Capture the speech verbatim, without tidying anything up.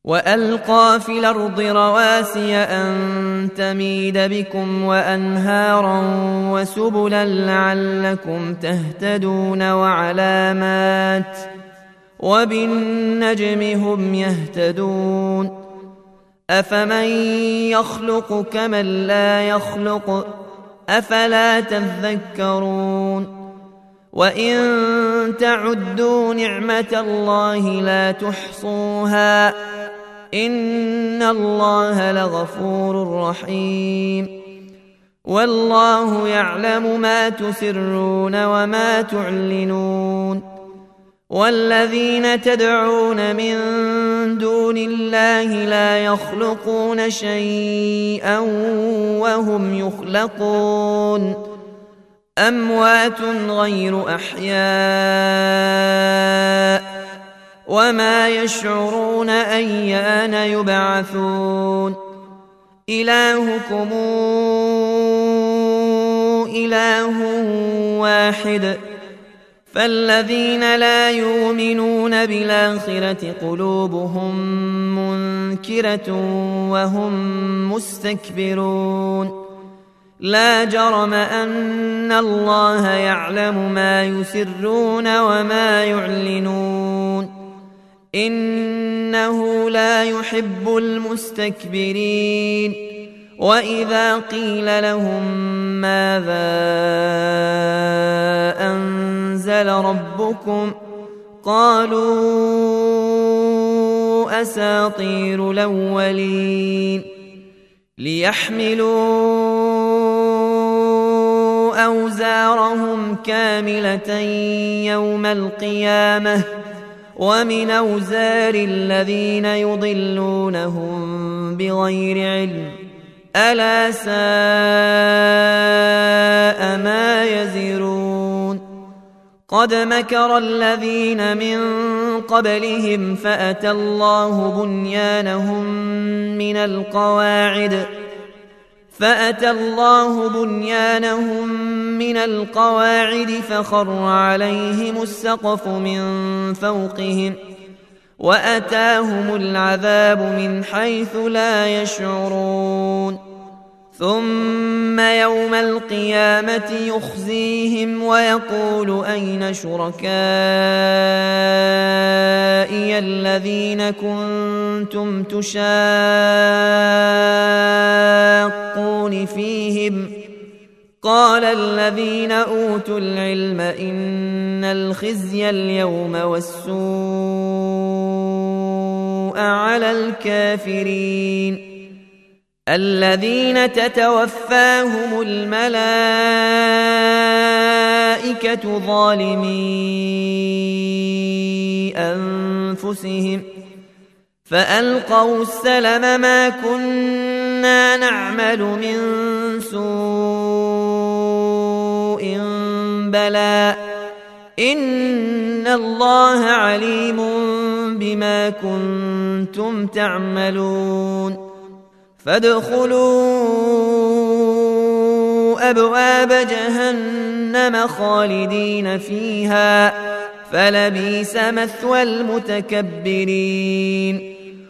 وألقى في الأرض رواسي أن تميد بكم وأنهارا وسبلا لعلكم تهتدون وعلامات وبالنجم هم يهتدون أفمن يخلق كمن لا يخلق أفلا تذكرون وإن تعدوا نعمة الله لا تحصوها إن الله لغفور رحيم والله يعلم ما تسرون وما تعلنون والذين تدعون من دون الله لا يخلقون شيئا وهم يخلقون أموات غير أحياء وما يشعرون أيان يبعثون إلهكم إله واحد فالذين لا يؤمنون بالآخرة قلوبهم منكرة وهم مستكبرون لا جرم أن الله يعلم ما يسرون وما يعلنون إنه لا يحب المستكبرين وإذا قيل لهم ماذا أنزل ربكم قالوا أساطير الأولين ليحملوا أوزارهم كاملة يوم القيامة ومن أوزار الذين يضلونهم بغير علم ألا ساء ما يزرون قد مكر الذين من قبلهم فأتى الله بنيانهم من القواعد فأتى الله بنيانهم من القواعد فخر عليهم السقف من فوقهم وأتاهم العذاب من حيث لا يشعرون ثم يوم القيامة يخزيهم ويقول أين شركائي الذين كنتم تشاقون فيهم قال الذين أوتوا العلم إن الخزي اليوم والسوء على الكافرين الذين تتوفاهم الملائكة ظالمي أنفسهم فألقوا السلم ما كنا نعمل من سوء بلى إن الله عليم بما كنتم تعملون فادخلوا أبواب جهنم خالدين فيها فلبئس مثوى المتكبرين